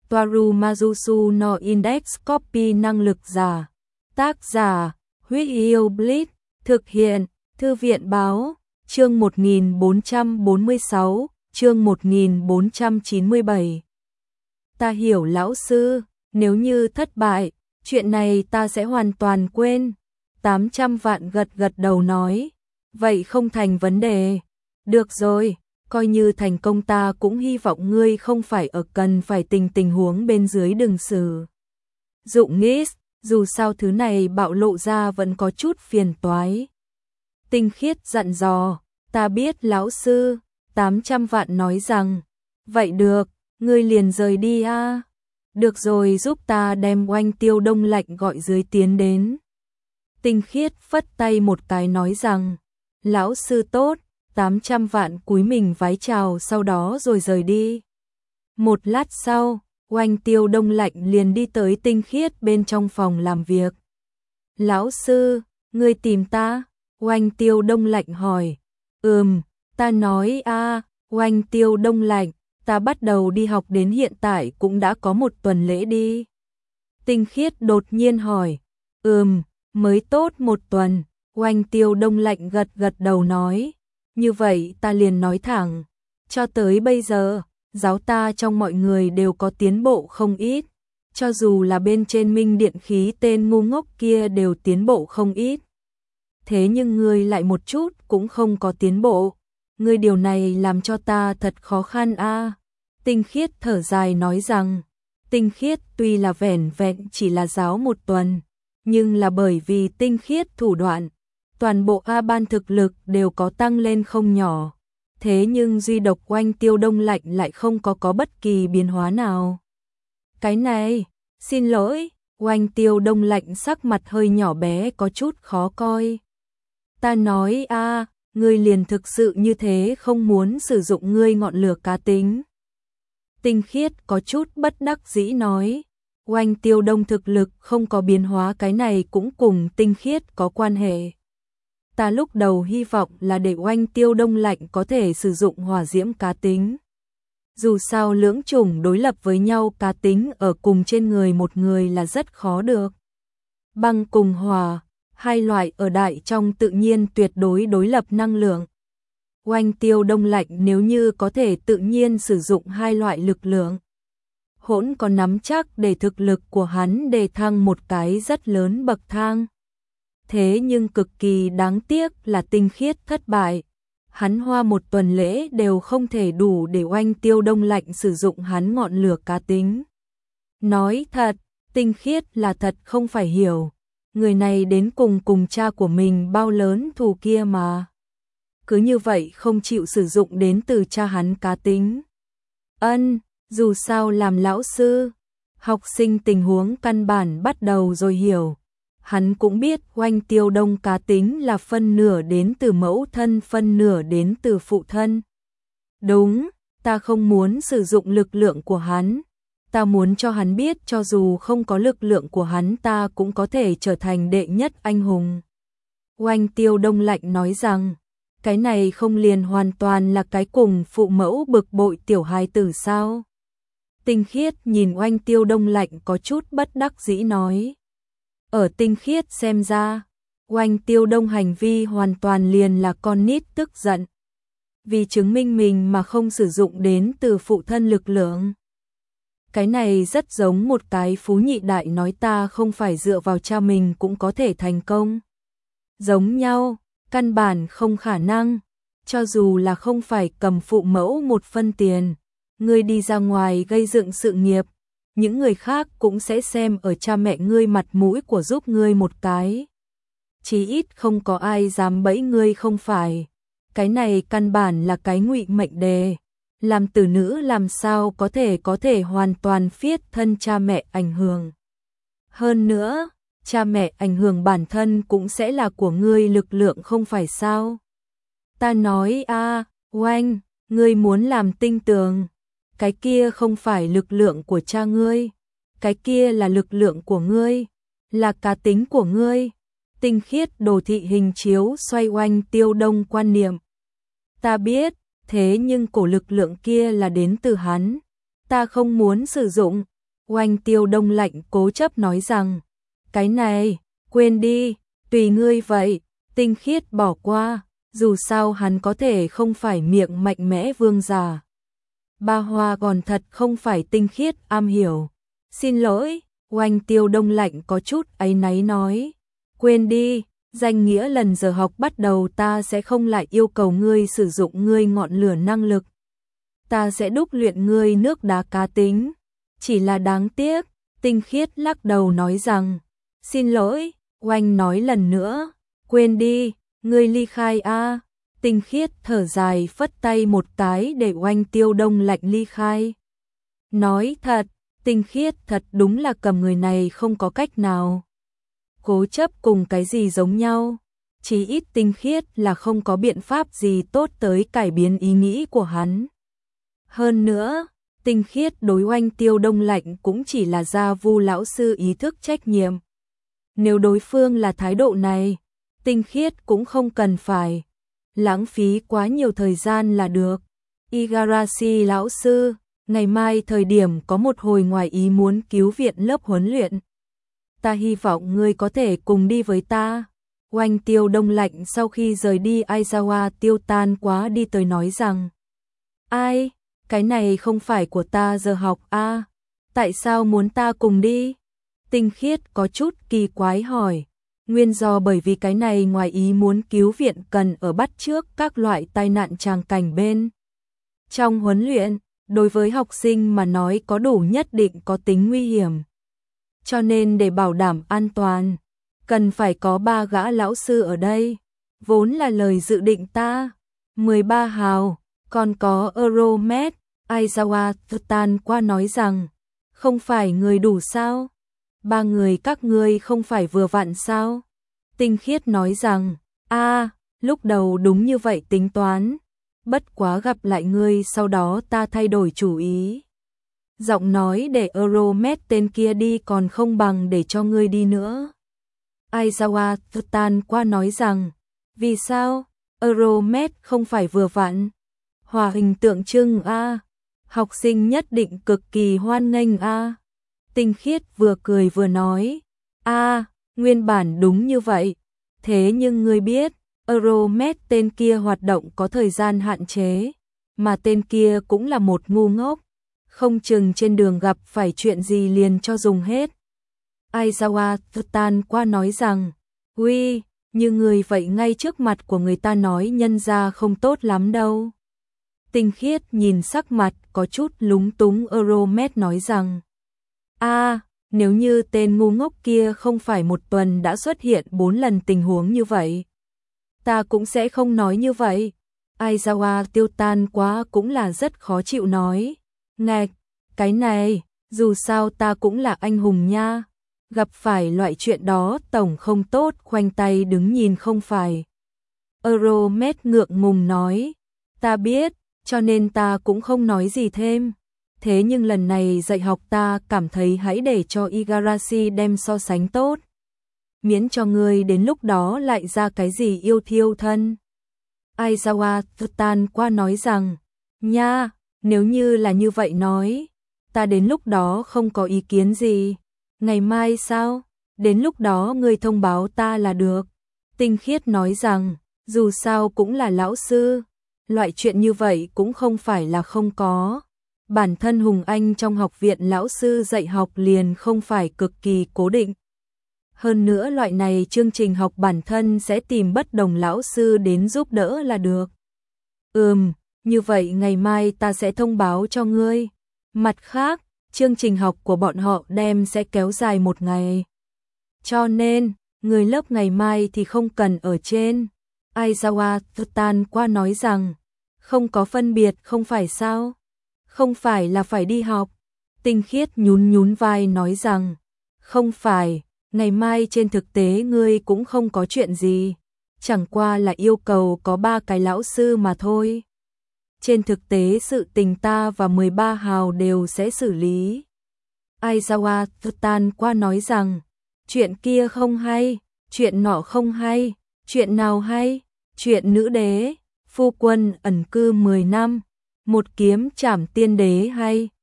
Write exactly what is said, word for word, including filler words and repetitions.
Toaru Majusu no Index Copy năng lực giả. Tác giả, Huyết Yêu Blitz, thực hiện, Thư viện báo, chương một nghìn bốn trăm bốn mươi sáu, chương một nghìn bốn trăm chín mươi bảy. Ta hiểu lão sư, nếu như thất bại, chuyện này ta sẽ hoàn toàn quên. tám trăm vạn gật gật đầu nói, vậy không thành vấn đề. Được rồi, coi như thành công, ta cũng hy vọng ngươi không phải ở cần phải tình tình huống bên dưới đừng sử dụng nghĩ, dù sao thứ này bạo lộ ra vẫn có chút phiền toái. Tinh Khiết dặn dò, ta biết lão sư. Tám trăm vạn nói rằng, vậy được, ngươi liền rời đi a. Được rồi, giúp ta đem Oanh Tiêu Đông Lạnh gọi dưới tiến đến. Tinh Khiết phất tay một cái nói rằng, lão sư tốt. Tám trăm vạn cúi mình vái chào sau đó rồi rời đi. Một lát sau, Oanh Tiêu Đông Lạnh liền đi tới Tinh Khiết bên trong phòng làm việc. Lão sư, ngươi tìm ta? Oanh Tiêu Đông Lạnh hỏi. Ừm, ta nói a, Oanh Tiêu Đông Lạnh, ta bắt đầu đi học đến hiện tại cũng đã có một tuần lễ đi. Tinh Khiết đột nhiên hỏi. Ừm, mới tốt một tuần. Oanh Tiêu Đông Lạnh gật gật đầu nói. Như vậy ta liền nói thẳng, cho tới bây giờ, giáo ta trong mọi người đều có tiến bộ không ít, cho dù là bên trên Minh Điện Khí tên ngu ngốc kia đều tiến bộ không ít. Thế nhưng ngươi lại một chút cũng không có tiến bộ, ngươi điều này làm cho ta thật khó khăn a. Tinh Khiết thở dài nói rằng, Tinh Khiết tuy là vẻn vẹn chỉ là giáo một tuần, nhưng là bởi vì Tinh Khiết thủ đoạn, toàn bộ A ban thực lực đều có tăng lên không nhỏ. Thế nhưng duy độc Oanh Tiêu Đông Lạnh lại không có có bất kỳ biến hóa nào. Cái này, xin lỗi, Oanh Tiêu Đông Lạnh sắc mặt hơi nhỏ bé có chút khó coi. Ta nói a, ngươi liền thực sự như thế không muốn sử dụng ngươi ngọn lửa cá tính. Tinh Khiết có chút bất đắc dĩ nói, Oanh Tiêu Đông thực lực không có biến hóa, cái này cũng cùng Tinh Khiết có quan hệ. Ta lúc đầu hy vọng là để Oanh Tiêu Đông Lạnh có thể sử dụng hỏa diễm cá tính. Dù sao lưỡng chủng đối lập với nhau, cá tính ở cùng trên người một người là rất khó được. Băng cùng hỏa, hai loại ở đại trong tự nhiên tuyệt đối đối lập năng lượng. Oanh Tiêu Đông Lạnh nếu như có thể tự nhiên sử dụng hai loại lực lượng, hỗn có nắm chắc để thực lực của hắn đề thăng một cái rất lớn bậc thang. Thế nhưng cực kỳ đáng tiếc là Tinh Khiết thất bại. Hắn hoa một tuần lễ đều không thể đủ để Oanh Tiêu Đông Lạnh sử dụng hắn ngọn lửa cá tính. Nói thật, Tinh Khiết là thật không phải hiểu, người này đến cùng cùng cha của mình bao lớn thù kia mà. Cứ như vậy không chịu sử dụng đến từ cha hắn cá tính. Ân, dù sao làm lão sư, học sinh tình huống căn bản bắt đầu rồi hiểu. Hắn cũng biết Oanh Tiêu Đông cá tính là phân nửa đến từ mẫu thân, phân nửa đến từ phụ thân. Đúng, ta không muốn sử dụng lực lượng của hắn. Ta muốn cho hắn biết cho dù không có lực lượng của hắn ta cũng có thể trở thành đệ nhất anh hùng. Oanh Tiêu Đông Lạnh nói rằng, cái này không liền hoàn toàn là cái cùng phụ mẫu bực bội tiểu hài tử sao? Tinh Khiết nhìn Oanh Tiêu Đông Lạnh có chút bất đắc dĩ nói. Ở Tinh Khiết xem ra, Oanh Tiêu Đông hành vi hoàn toàn liền là con nít tức giận. Vì chứng minh mình mà không sử dụng đến từ phụ thân lực lượng. Cái này rất giống một cái phú nhị đại nói ta không phải dựa vào cha mình cũng có thể thành công. Giống nhau, căn bản không khả năng, cho dù là không phải cầm phụ mẫu một phân tiền, ngươi đi ra ngoài gây dựng sự nghiệp. Những người khác cũng sẽ xem ở cha mẹ ngươi mặt mũi của giúp ngươi một cái. Chí ít không có ai dám bẫy ngươi không phải. Cái này căn bản là cái ngụy mệnh đề. Làm tử nữ làm sao có thể có thể hoàn toàn phiết thân cha mẹ ảnh hưởng. Hơn nữa, cha mẹ ảnh hưởng bản thân cũng sẽ là của ngươi lực lượng không phải sao. Ta nói a, Oanh, ngươi muốn làm tinh tường. Cái kia không phải lực lượng của cha ngươi, cái kia là lực lượng của ngươi, là cá tính của ngươi. Tinh Khiết đồ thị hình chiếu xoay Oanh Tiêu Đông quan niệm. Ta biết, thế nhưng cổ lực lượng kia là đến từ hắn. Ta không muốn sử dụng, Oanh Tiêu Đông lạnh cố chấp nói rằng, cái này, quên đi, tùy ngươi vậy, Tinh Khiết bỏ qua, dù sao hắn có thể không phải miệng mạnh mẽ vương giả. Ba hoa còn thật không phải Tinh Khiết am hiểu. Xin lỗi, Oanh Tiêu Đông lạnh có chút áy náy nói, quên đi, danh nghĩa lần giờ học bắt đầu ta sẽ không lại yêu cầu ngươi sử dụng ngươi ngọn lửa năng lực. Ta sẽ đúc luyện ngươi nước đá cá tính. Chỉ là đáng tiếc, Tinh Khiết lắc đầu nói rằng, xin lỗi, Oanh nói lần nữa, quên đi, ngươi ly khai a. Tinh Khiết thở dài phất tay một cái để Oanh Tiêu Đông lạnh ly khai. Nói thật, Tinh Khiết thật đúng là cầm người này không có cách nào. Cố chấp cùng cái gì giống nhau, chỉ ít Tinh Khiết là không có biện pháp gì tốt tới cải biến ý nghĩ của hắn. Hơn nữa, Tinh Khiết đối Oanh Tiêu Đông lạnh cũng chỉ là gia vu lão sư ý thức trách nhiệm. Nếu đối phương là thái độ này, Tinh Khiết cũng không cần phải lãng phí quá nhiều thời gian là được. Igarashi lão sư, ngày mai thời điểm có một hồi ngoài ý muốn cứu viện lớp huấn luyện. Ta hy vọng ngươi có thể cùng đi với ta. Oanh Tiêu Đông lạnh sau khi rời đi Aizawa tiêu tan quá đi tới nói rằng, ai, cái này không phải của ta giờ học a, à? Tại sao muốn ta cùng đi? Tinh Khiết có chút kỳ quái hỏi. Nguyên do bởi vì cái này ngoài ý muốn cứu viện cần ở bắt trước các loại tai nạn tràng cảnh bên. Trong huấn luyện, đối với học sinh mà nói có đủ nhất định có tính nguy hiểm. Cho nên để bảo đảm an toàn, cần phải có ba gã lão sư ở đây. Vốn là lời dự định ta. mười ba hào, còn có Euromed, Aizawa tan qua nói rằng, không phải người đủ sao? Ba người các ngươi không phải vừa vặn sao? Tinh Khiết nói rằng, a, lúc đầu đúng như vậy tính toán, bất quá gặp lại ngươi sau đó ta thay đổi chủ ý. Giọng nói để Euromed tên kia đi còn không bằng để cho ngươi đi nữa. Aizawa tan qua nói rằng, vì sao? Euromed không phải vừa vặn. Hòa hình tượng trưng a, học sinh nhất định cực kỳ hoan nghênh a. Tinh Khiết vừa cười vừa nói, a, nguyên bản đúng như vậy. Thế nhưng ngươi biết, Euromed tên kia hoạt động có thời gian hạn chế, mà tên kia cũng là một ngu ngốc, không chừng trên đường gặp phải chuyện gì liền cho dùng hết. Aizawa tan qua nói rằng, uy, như người vậy ngay trước mặt của người ta nói nhân ra không tốt lắm đâu. Tinh Khiết nhìn sắc mặt có chút lúng túng Euromed nói rằng, a, nếu như tên ngu ngốc kia không phải một tuần đã xuất hiện bốn lần tình huống như vậy, ta cũng sẽ không nói như vậy. Aizawa tiêu tan quá cũng là rất khó chịu nói, ngạch, cái này, dù sao ta cũng là anh hùng nha, gặp phải loại chuyện đó tổng không tốt khoanh tay đứng nhìn không phải. Euromed ngượng ngùng nói, ta biết, cho nên ta cũng không nói gì thêm. Thế nhưng lần này dạy học ta cảm thấy hãy để cho Igarashi đem so sánh tốt. Miễn cho ngươi đến lúc đó lại ra cái gì yêu thiêu thân. Aizawa tan qua nói rằng, nha, nếu như là như vậy nói, ta đến lúc đó không có ý kiến gì. Ngày mai sao? Đến lúc đó ngươi thông báo ta là được. Tinh Khiết nói rằng, dù sao cũng là lão sư, loại chuyện như vậy cũng không phải là không có. Bản thân Hùng Anh trong học viện lão sư dạy học liền không phải cực kỳ cố định. Hơn nữa loại này chương trình học bản thân sẽ tìm bất đồng lão sư đến giúp đỡ là được. Ừm, như vậy ngày mai ta sẽ thông báo cho ngươi. Mặt khác, chương trình học của bọn họ đem sẽ kéo dài một ngày. Cho nên, người lớp ngày mai thì không cần ở trên. Aizawa tan qua nói rằng, không có phân biệt không phải sao? Không phải là phải đi học. Tinh Khiết nhún nhún vai nói rằng, không phải, ngày mai trên thực tế ngươi cũng không có chuyện gì, chẳng qua là yêu cầu có ba cái lão sư mà thôi. Trên thực tế sự tình ta và mười ba hào đều sẽ xử lý. Aizawa tan qua nói rằng, chuyện kia không hay, chuyện nọ không hay, chuyện nào hay, chuyện nữ đế, phu quân ẩn cư mười năm, một kiếm trảm tiên đế hay,